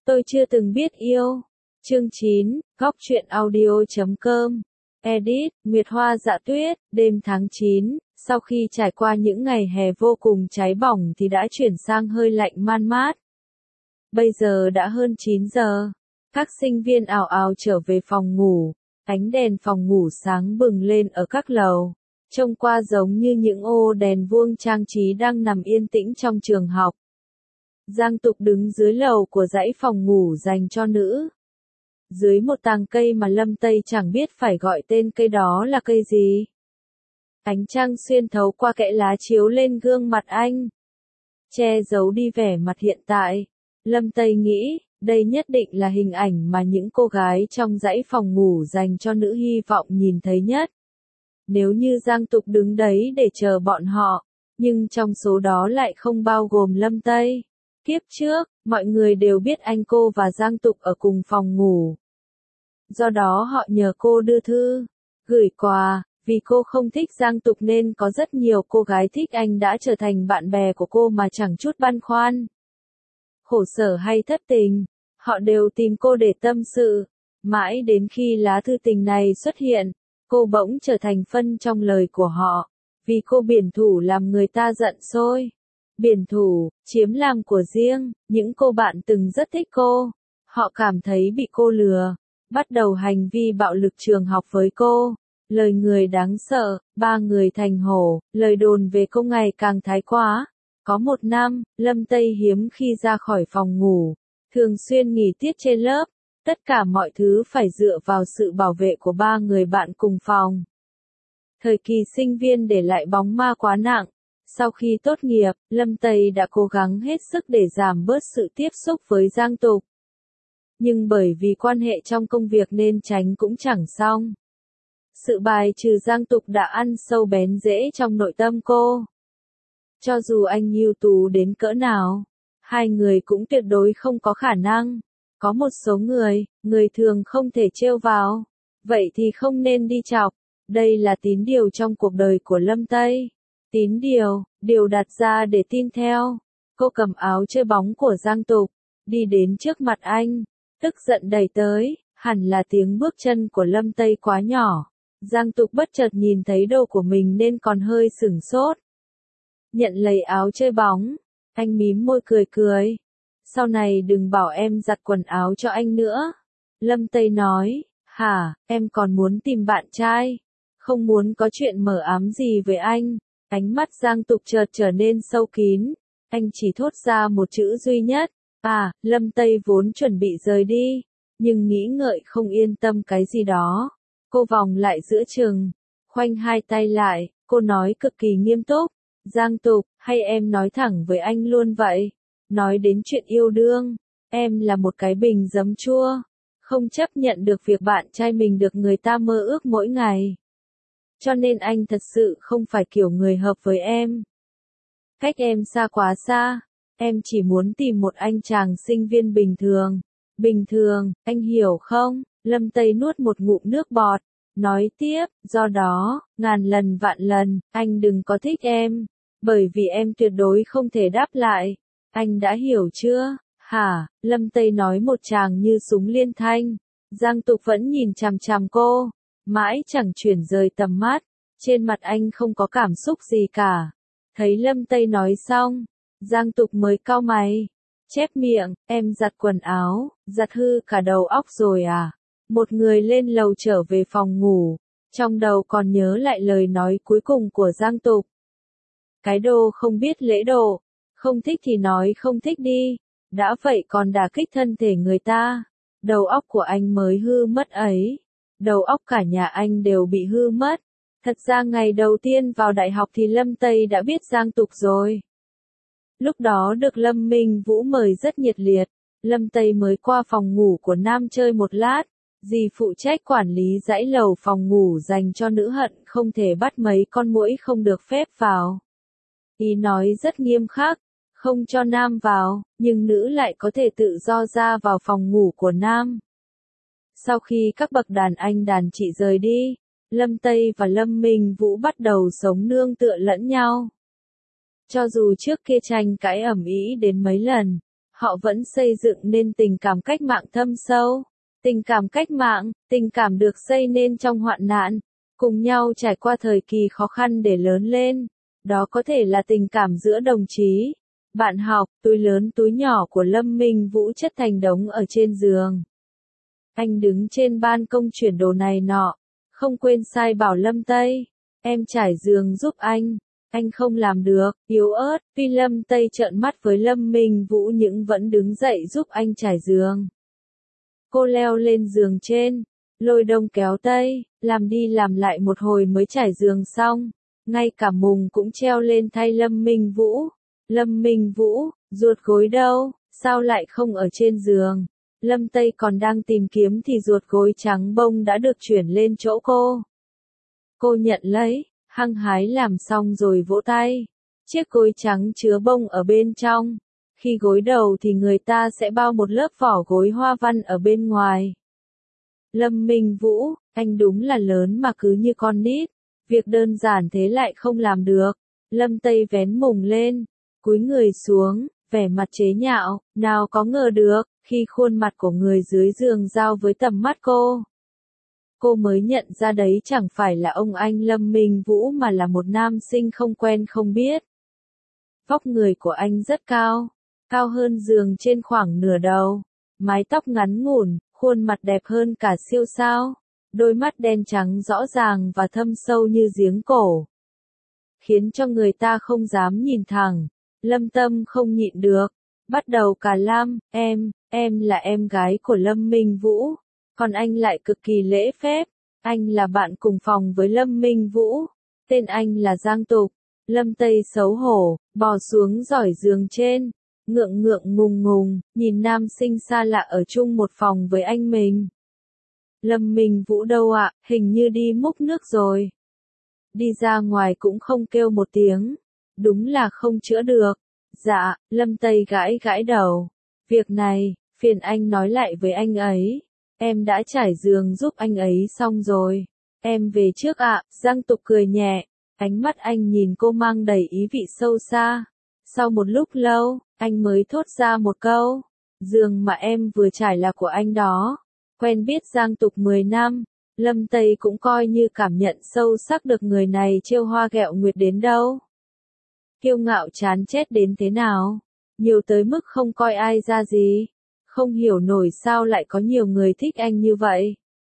Tôi chưa từng biết yêu. Chương 9, Góc truyện audio.com. Edit, Nguyệt Hoa Dạ Tuyết, đêm tháng 9, sau khi trải qua những ngày hè vô cùng cháy bỏng thì đã chuyển sang hơi lạnh man mát. Bây giờ đã hơn 9 giờ. Các sinh viên ào ào trở về phòng ngủ, ánh đèn phòng ngủ sáng bừng lên ở các lầu, trông qua giống như những ô đèn vuông trang trí đang nằm yên tĩnh trong trường học. Giang Tục đứng dưới lầu của dãy phòng ngủ dành cho nữ. Dưới một tàng cây mà Lâm Tây chẳng biết phải gọi tên cây đó là cây gì. Ánh trăng xuyên thấu qua kẽ lá chiếu lên gương mặt anh, che giấu đi vẻ mặt hiện tại. Lâm Tây nghĩ, đây nhất định là hình ảnh mà những cô gái trong dãy phòng ngủ dành cho nữ hy vọng nhìn thấy nhất. Nếu như Giang Tục đứng đấy để chờ bọn họ, nhưng trong số đó lại không bao gồm Lâm Tây. Kiếp trước, mọi người đều biết anh cô và Giang Tục ở cùng phòng ngủ. Do đó họ nhờ cô đưa thư, gửi quà, vì cô không thích Giang Tục nên có rất nhiều cô gái thích anh đã trở thành bạn bè của cô mà chẳng chút băn khoăn. Khổ sở hay thất tình, họ đều tìm cô để tâm sự. Mãi đến khi lá thư tình này xuất hiện, cô bỗng trở thành phân trong lời của họ, vì cô biển thủ làm người ta giận sôi. Biển thủ, chiếm làm của riêng, những cô bạn từng rất thích cô. Họ cảm thấy bị cô lừa, bắt đầu hành vi bạo lực trường học với cô. Lời người đáng sợ, ba người thành hổ, lời đồn về cô ngày càng thái quá. Có một năm, Lâm Tây hiếm khi ra khỏi phòng ngủ, thường xuyên nghỉ tiết trên lớp. Tất cả mọi thứ phải dựa vào sự bảo vệ của ba người bạn cùng phòng. Thời kỳ sinh viên để lại bóng ma quá nặng. Sau khi tốt nghiệp, Lâm Tây đã cố gắng hết sức để giảm bớt sự tiếp xúc với Giang Tục. Nhưng bởi vì quan hệ trong công việc nên tránh cũng chẳng xong. Sự bài trừ Giang Tục đã ăn sâu bén rễ trong nội tâm cô. Cho dù anh ưu tú đến cỡ nào, hai người cũng tuyệt đối không có khả năng. Có một số người thường không thể trêu vào. Vậy thì không nên đi chọc. Đây là tín điều trong cuộc đời của Lâm Tây. Tín điều đặt ra để tin theo. Cô cầm áo chơi bóng của Giang Tục, đi đến trước mặt anh, tức giận đẩy tới, hẳn là tiếng bước chân của Lâm Tây quá nhỏ. Giang Tục bất chợt nhìn thấy đồ của mình nên còn hơi sửng sốt. Nhận lấy áo chơi bóng, anh mím môi cười. Sau này đừng bảo em giặt quần áo cho anh nữa. Lâm Tây nói, hả, em còn muốn tìm bạn trai, không muốn có chuyện mờ ám gì với anh. Ánh mắt Giang Tục chợt trở nên sâu kín, anh chỉ thốt ra một chữ duy nhất, Lâm Tây vốn chuẩn bị rời đi, nhưng nghĩ ngợi không yên tâm cái gì đó. Cô vòng lại giữa chừng, khoanh hai tay lại, cô nói cực kỳ nghiêm túc, Giang Tục, hay em nói thẳng với anh luôn vậy? Nói đến chuyện yêu đương, em là một cái bình giấm chua, không chấp nhận được việc bạn trai mình được người ta mơ ước mỗi ngày. Cho nên anh thật sự không phải kiểu người hợp với em. Cách em xa quá xa, em chỉ muốn tìm một anh chàng sinh viên bình thường. Bình thường, anh hiểu không? Lâm Tây nuốt một ngụm nước bọt, nói tiếp, do đó, ngàn lần vạn lần, anh đừng có thích em, bởi vì em tuyệt đối không thể đáp lại. Anh đã hiểu chưa? Hả? Lâm Tây nói một tràng như súng liên thanh. Giang Tục vẫn nhìn chằm chằm cô, mãi chẳng chuyển rời tầm mắt. Trên mặt anh không có cảm xúc gì cả. Thấy Lâm Tây nói xong, Giang Tục mới cau mày, chép miệng, em giặt quần áo, giặt hư cả đầu óc rồi à? Một người lên lầu trở về phòng ngủ, trong đầu còn nhớ lại lời nói cuối cùng của Giang Tục. Cái đồ không biết lễ độ, không thích thì nói không thích đi, đã vậy còn đả kích thân thể người ta. Đầu óc của anh mới hư mất ấy. Đầu óc cả nhà anh đều bị hư mất. Thật ra ngày đầu tiên vào đại học thì Lâm Tây đã biết Giang Tục rồi. Lúc đó được Lâm Minh Vũ mời rất nhiệt liệt. Lâm Tây mới qua phòng ngủ của Nam chơi một lát. Dì phụ trách quản lý dãy lầu phòng ngủ dành cho nữ hận không thể bắt mấy con muỗi không được phép vào. Ý nói rất nghiêm khắc, không cho nam vào, nhưng nữ lại có thể tự do ra vào phòng ngủ của nam. Sau khi các bậc đàn anh đàn chị rời đi, Lâm Tây và Lâm Minh Vũ bắt đầu sống nương tựa lẫn nhau. Cho dù trước kia tranh cãi ầm ĩ đến mấy lần, Họ vẫn xây dựng nên tình cảm cách mạng thâm sâu. Tình cảm cách mạng, tình cảm được xây nên trong hoạn nạn, cùng nhau trải qua thời kỳ khó khăn để lớn lên. Đó có thể là tình cảm giữa đồng chí, bạn học, túi lớn túi nhỏ của Lâm Minh Vũ chất thành đống ở trên giường. Anh đứng trên ban công chuyển đồ này nọ, không quên sai bảo Lâm Tây, em trải giường giúp anh. Anh không làm được, yếu ớt, tuy Lâm Tây trợn mắt với Lâm Minh Vũ nhưng vẫn đứng dậy giúp anh trải giường. Cô leo lên giường trên, lôi đông kéo tây, làm đi làm lại một hồi mới trải giường xong. Ngay cả mùng cũng treo lên thay Lâm Minh Vũ. Lâm Minh Vũ, ruột gối đâu, sao lại không ở trên giường? Lâm Tây còn đang tìm kiếm thì ruột gối trắng bông đã được chuyển lên chỗ cô. Cô nhận lấy, hăng hái làm xong rồi vỗ tay. Chiếc gối trắng chứa bông ở bên trong. Khi gối đầu thì người ta sẽ bao một lớp vỏ gối hoa văn ở bên ngoài. Lâm Minh Vũ, anh đúng là lớn mà cứ như con nít. Việc đơn giản thế lại không làm được. Lâm Tây vén mùng lên, cúi người xuống, vẻ mặt chế nhạo, nào có ngờ được, khi khuôn mặt của người dưới giường giao với tầm mắt cô. Cô mới nhận ra đấy chẳng phải là ông anh Lâm Minh Vũ mà là một nam sinh không quen không biết. Vóc người của anh rất cao, cao hơn giường trên khoảng nửa đầu, mái tóc ngắn ngủn, khuôn mặt đẹp hơn cả siêu sao, đôi mắt đen trắng rõ ràng và thâm sâu như giếng cổ. Khiến cho người ta không dám nhìn thẳng, Lâm Tâm không nhịn được, bắt đầu cà lam, em là em gái của Lâm Minh Vũ, còn anh lại cực kỳ lễ phép, anh là bạn cùng phòng với Lâm Minh Vũ, tên anh là Giang Tục. Lâm Tây xấu hổ, bò xuống giỏi giường trên, ngượng ngùng ngùng, nhìn nam sinh xa lạ ở chung một phòng với anh mình. Lâm Minh Vũ đâu ạ, hình như đi múc nước rồi. Đi ra ngoài cũng không kêu một tiếng, đúng là không chữa được. Dạ, Lâm Tây gãi đầu. Việc này, phiền anh nói lại với anh ấy. Em đã trải giường giúp anh ấy xong rồi. Em về trước ạ, Giang Tục cười nhẹ. Ánh mắt anh nhìn cô mang đầy ý vị sâu xa. Sau một lúc lâu, anh mới thốt ra một câu. Giường mà em vừa trải là của anh đó. Quen biết Giang Tục 10 năm, Lâm Tây cũng coi như cảm nhận sâu sắc được người này trêu hoa ghẹo nguyệt đến đâu. Kiêu ngạo chán chết đến thế nào. Nhiều tới mức không coi ai ra gì. Không hiểu nổi sao lại có nhiều người thích anh như vậy.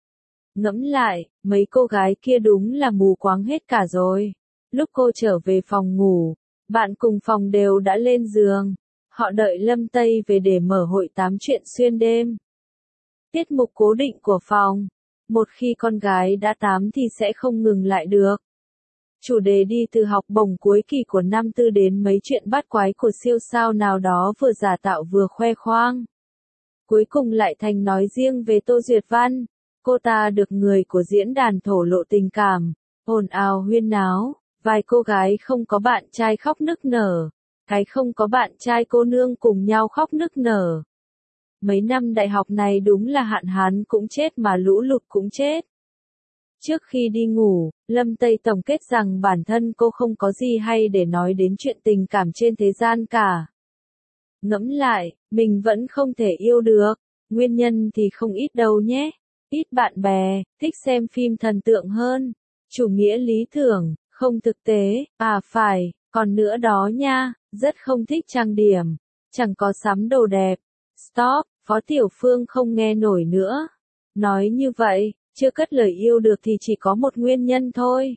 Ngẫm lại, mấy cô gái kia đúng là mù quáng hết cả rồi. Lúc cô trở về phòng ngủ, bạn cùng phòng đều đã lên giường. Họ đợi Lâm Tây về để mở hội tám chuyện xuyên đêm. Tiết mục cố định của phòng. Một khi con gái đã tám thì sẽ không ngừng lại được. Chủ đề đi từ học bổng cuối kỳ của năm tư đến mấy chuyện bát quái của siêu sao nào đó vừa giả tạo vừa khoe khoang. Cuối cùng lại thành nói riêng về Tô Duyệt Văn. Cô ta được người của diễn đàn thổ lộ tình cảm, ồn ào huyên náo, vài cô gái không có bạn trai khóc nức nở, cái không có bạn trai cô nương cùng nhau khóc nức nở. Mấy năm đại học này đúng là hạn hán cũng chết mà lũ lụt cũng chết. Trước khi đi ngủ, Lâm Tây tổng kết rằng bản thân cô không có gì hay để nói đến chuyện tình cảm trên thế gian cả. Ngẫm lại, mình vẫn không thể yêu được, nguyên nhân thì không ít đâu nhé. Ít bạn bè, thích xem phim thần tượng hơn, chủ nghĩa lý tưởng, không thực tế, phải, còn nữa đó nha, rất không thích trang điểm, chẳng có sắm đồ đẹp. Stop, Phó Tiểu Phương không nghe nổi nữa. Nói như vậy, chưa cất lời yêu được thì chỉ có một nguyên nhân thôi.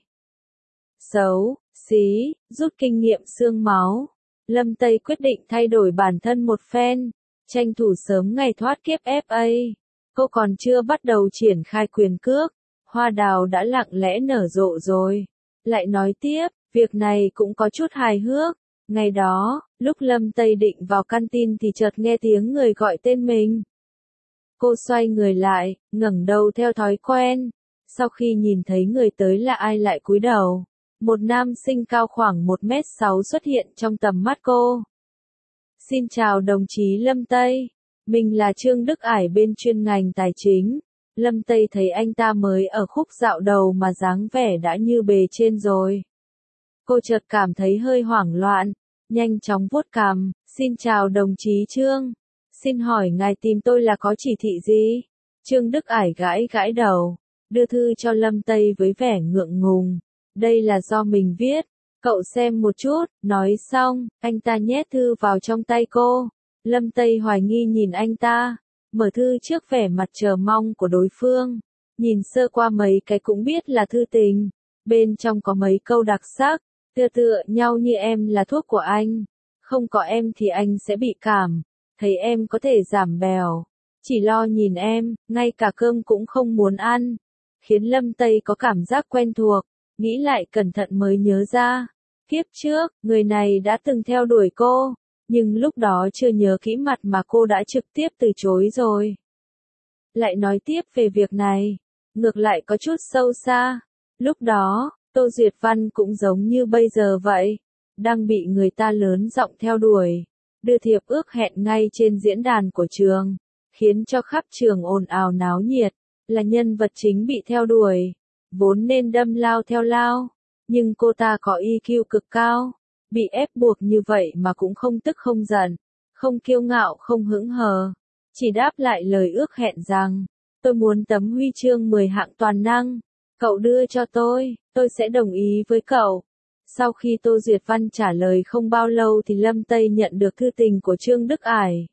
Xấu, xí, rút kinh nghiệm xương máu. Lâm Tây quyết định thay đổi bản thân một phen, tranh thủ sớm ngày thoát kiếp FA. Cô còn chưa bắt đầu triển khai quyền cước, hoa đào đã lặng lẽ nở rộ rồi. Lại nói tiếp, việc này cũng có chút hài hước. Ngày đó, lúc Lâm Tây định vào canteen thì chợt nghe tiếng người gọi tên mình. Cô xoay người lại, ngẩng đầu theo thói quen. Sau khi nhìn thấy người tới là ai lại cúi đầu. Một nam sinh cao khoảng 1m6 xuất hiện trong tầm mắt cô. Xin chào đồng chí Lâm Tây. Mình là Trương Đức Ải bên chuyên ngành tài chính. Lâm Tây thấy anh ta mới ở khúc dạo đầu mà dáng vẻ đã như bề trên rồi. Cô chợt cảm thấy hơi hoảng loạn. nhanh chóng vuốt cằm, xin chào đồng chí Trương. Xin hỏi ngài tìm tôi là có chỉ thị gì? Trương Đức Ải gãi gãi đầu, đưa thư cho Lâm Tây với vẻ ngượng ngùng. Đây là do mình viết, cậu xem một chút, nói xong, anh ta nhét thư vào trong tay cô. Lâm Tây hoài nghi nhìn anh ta, mở thư trước vẻ mặt chờ mong của đối phương. Nhìn sơ qua mấy cái cũng biết là thư tình, bên trong có mấy câu đặc sắc, tựa nhau như em là thuốc của anh, không có em thì anh sẽ bị cảm, thấy em có thể giảm bèo, chỉ lo nhìn em, ngay cả cơm cũng không muốn ăn, khiến Lâm Tây có cảm giác quen thuộc, nghĩ lại cẩn thận mới nhớ ra, kiếp trước, người này đã từng theo đuổi cô, nhưng lúc đó chưa nhớ kỹ mặt mà cô đã trực tiếp từ chối rồi. Lại nói tiếp về việc này, ngược lại có chút sâu xa, lúc đó, Tô Duyệt Văn cũng giống như bây giờ vậy, đang bị người ta lớn giọng theo đuổi, đưa thiệp ước hẹn ngay trên diễn đàn của trường, khiến cho khắp trường ồn ào náo nhiệt, là nhân vật chính bị theo đuổi, vốn nên đâm lao theo lao, nhưng cô ta có EQ cực cao, bị ép buộc như vậy mà cũng không tức không giận, không kiêu ngạo không hững hờ, chỉ đáp lại lời ước hẹn rằng, tôi muốn tấm huy chương 10 hạng toàn năng, cậu đưa cho tôi sẽ đồng ý với cậu. Sau khi Tô Duyệt Văn trả lời không bao lâu thì Lâm Tây nhận được thư tình của Trương Đức Ải.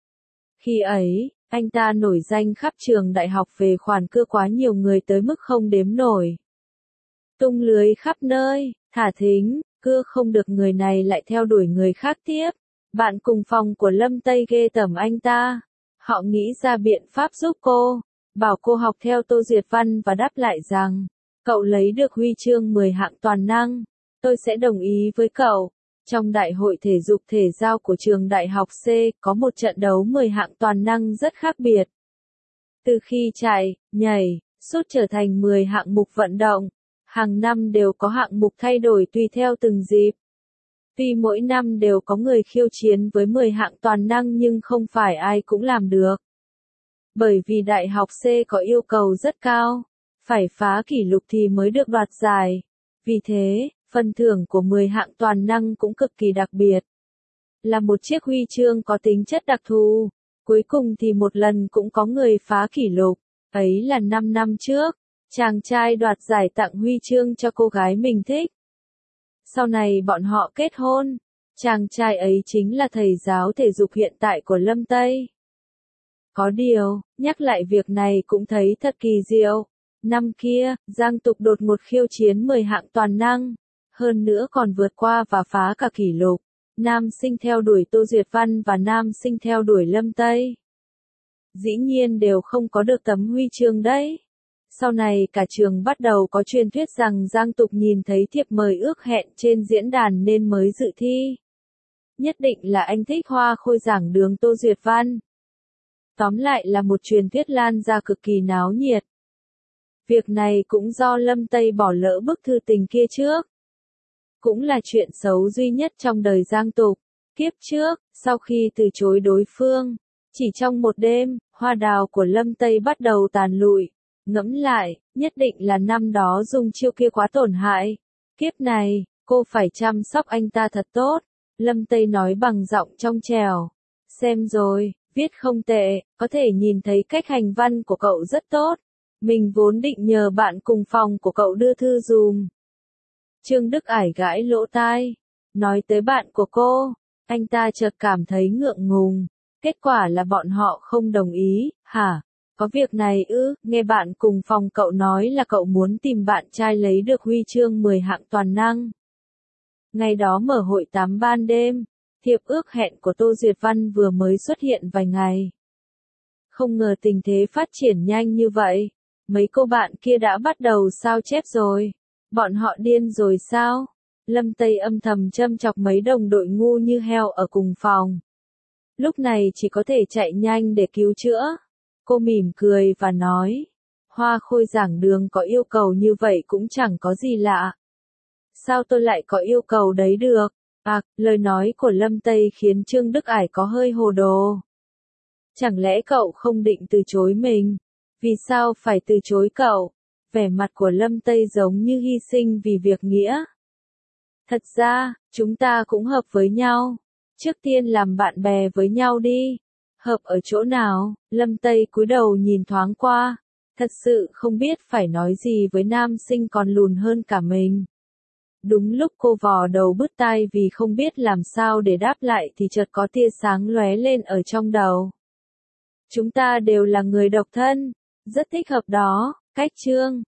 Khi ấy, anh ta nổi danh khắp trường đại học về khoản cưa quá nhiều người tới mức không đếm nổi. Tung lưới khắp nơi, thả thính, cưa không được người này lại theo đuổi người khác tiếp. Bạn cùng phòng của Lâm Tây ghê tởm anh ta. Họ nghĩ ra biện pháp giúp cô, bảo cô học theo Tô Duyệt Văn và đáp lại rằng, cậu lấy được huy chương 10 hạng toàn năng, tôi sẽ đồng ý với cậu. Trong đại hội thể dục thể giao của trường đại học C, có một trận đấu 10 hạng toàn năng rất khác biệt. Từ khi chạy, nhảy, sút trở thành 10 hạng mục vận động, hàng năm đều có hạng mục thay đổi tùy theo từng dịp. Tuy mỗi năm đều có người khiêu chiến với 10 hạng toàn năng nhưng không phải ai cũng làm được. Bởi vì đại học C có yêu cầu rất cao, phải phá kỷ lục thì mới được đoạt giải. Vì thế, phần thưởng của 10 hạng toàn năng cũng cực kỳ đặc biệt. Là một chiếc huy chương có tính chất đặc thù. Cuối cùng thì một lần cũng có người phá kỷ lục. Ấy là 5 năm trước, chàng trai đoạt giải tặng huy chương cho cô gái mình thích. Sau này bọn họ kết hôn. Chàng trai ấy chính là thầy giáo thể dục hiện tại của Lâm Tây. Có điều, nhắc lại việc này cũng thấy thật kỳ diệu. Năm kia, Giang Tục đột ngột khiêu chiến 10 hạng toàn năng. Hơn nữa còn vượt qua và phá cả kỷ lục. Nam sinh theo đuổi Tô Duyệt Văn và nam sinh theo đuổi Lâm Tây. Dĩ nhiên đều không có được tấm huy chương đấy. Sau này cả trường bắt đầu có truyền thuyết rằng Giang Tục nhìn thấy thiệp mời ước hẹn trên diễn đàn nên mới dự thi. Nhất định là anh thích hoa khôi giảng đường Tô Duyệt Văn. Tóm lại là một truyền thuyết lan ra cực kỳ náo nhiệt. Việc này cũng do Lâm Tây bỏ lỡ bức thư tình kia trước. Cũng là chuyện xấu duy nhất trong đời Giang Tục. Kiếp trước, sau khi từ chối đối phương, chỉ trong một đêm, hoa đào của Lâm Tây bắt đầu tàn lụi. Ngẫm lại, nhất định là năm đó dùng chiêu kia quá tổn hại. Kiếp này, cô phải chăm sóc anh ta thật tốt. Lâm Tây nói bằng giọng trong trẻo. Xem rồi, viết không tệ, có thể nhìn thấy cách hành văn của cậu rất tốt. Mình vốn định nhờ bạn cùng phòng của cậu đưa thư dùm. Trương Đức Ải gãi lỗ tai. Nói tới bạn của cô, anh ta chợt cảm thấy ngượng ngùng. Kết quả là bọn họ không đồng ý, hả? Có việc này ư? Nghe bạn cùng phòng cậu nói là cậu muốn tìm bạn trai lấy được huy chương 10 hạng toàn năng. Ngày đó mở hội 8 ban đêm, thiệp ước hẹn của Tô Duyệt Văn vừa mới xuất hiện vài ngày. Không ngờ tình thế phát triển nhanh như vậy. Mấy cô bạn kia đã bắt đầu sao chép rồi. Bọn họ điên rồi sao? Lâm Tây âm thầm châm chọc mấy đồng đội ngu như heo ở cùng phòng. Lúc này chỉ có thể chạy nhanh để cứu chữa. Cô mỉm cười và nói. Hoa khôi giảng đường có yêu cầu như vậy cũng chẳng có gì lạ. Sao tôi lại có yêu cầu đấy được? À, lời nói của Lâm Tây khiến Trương Đức Ải có hơi hồ đồ. Chẳng lẽ cậu không định từ chối mình? Vì sao phải từ chối cậu? Vẻ mặt của Lâm Tây giống như hy sinh vì việc nghĩa. Thật ra, chúng ta cũng hợp với nhau. Trước tiên làm bạn bè với nhau đi. Hợp ở chỗ nào? Lâm Tây cúi đầu nhìn thoáng qua. Thật sự không biết phải nói gì với nam sinh còn lùn hơn cả mình. Đúng lúc cô vò đầu bứt tai vì không biết làm sao để đáp lại thì chợt có tia sáng lóe lên ở trong đầu. Chúng ta đều là người độc thân. Rất thích hợp đó. Cách chương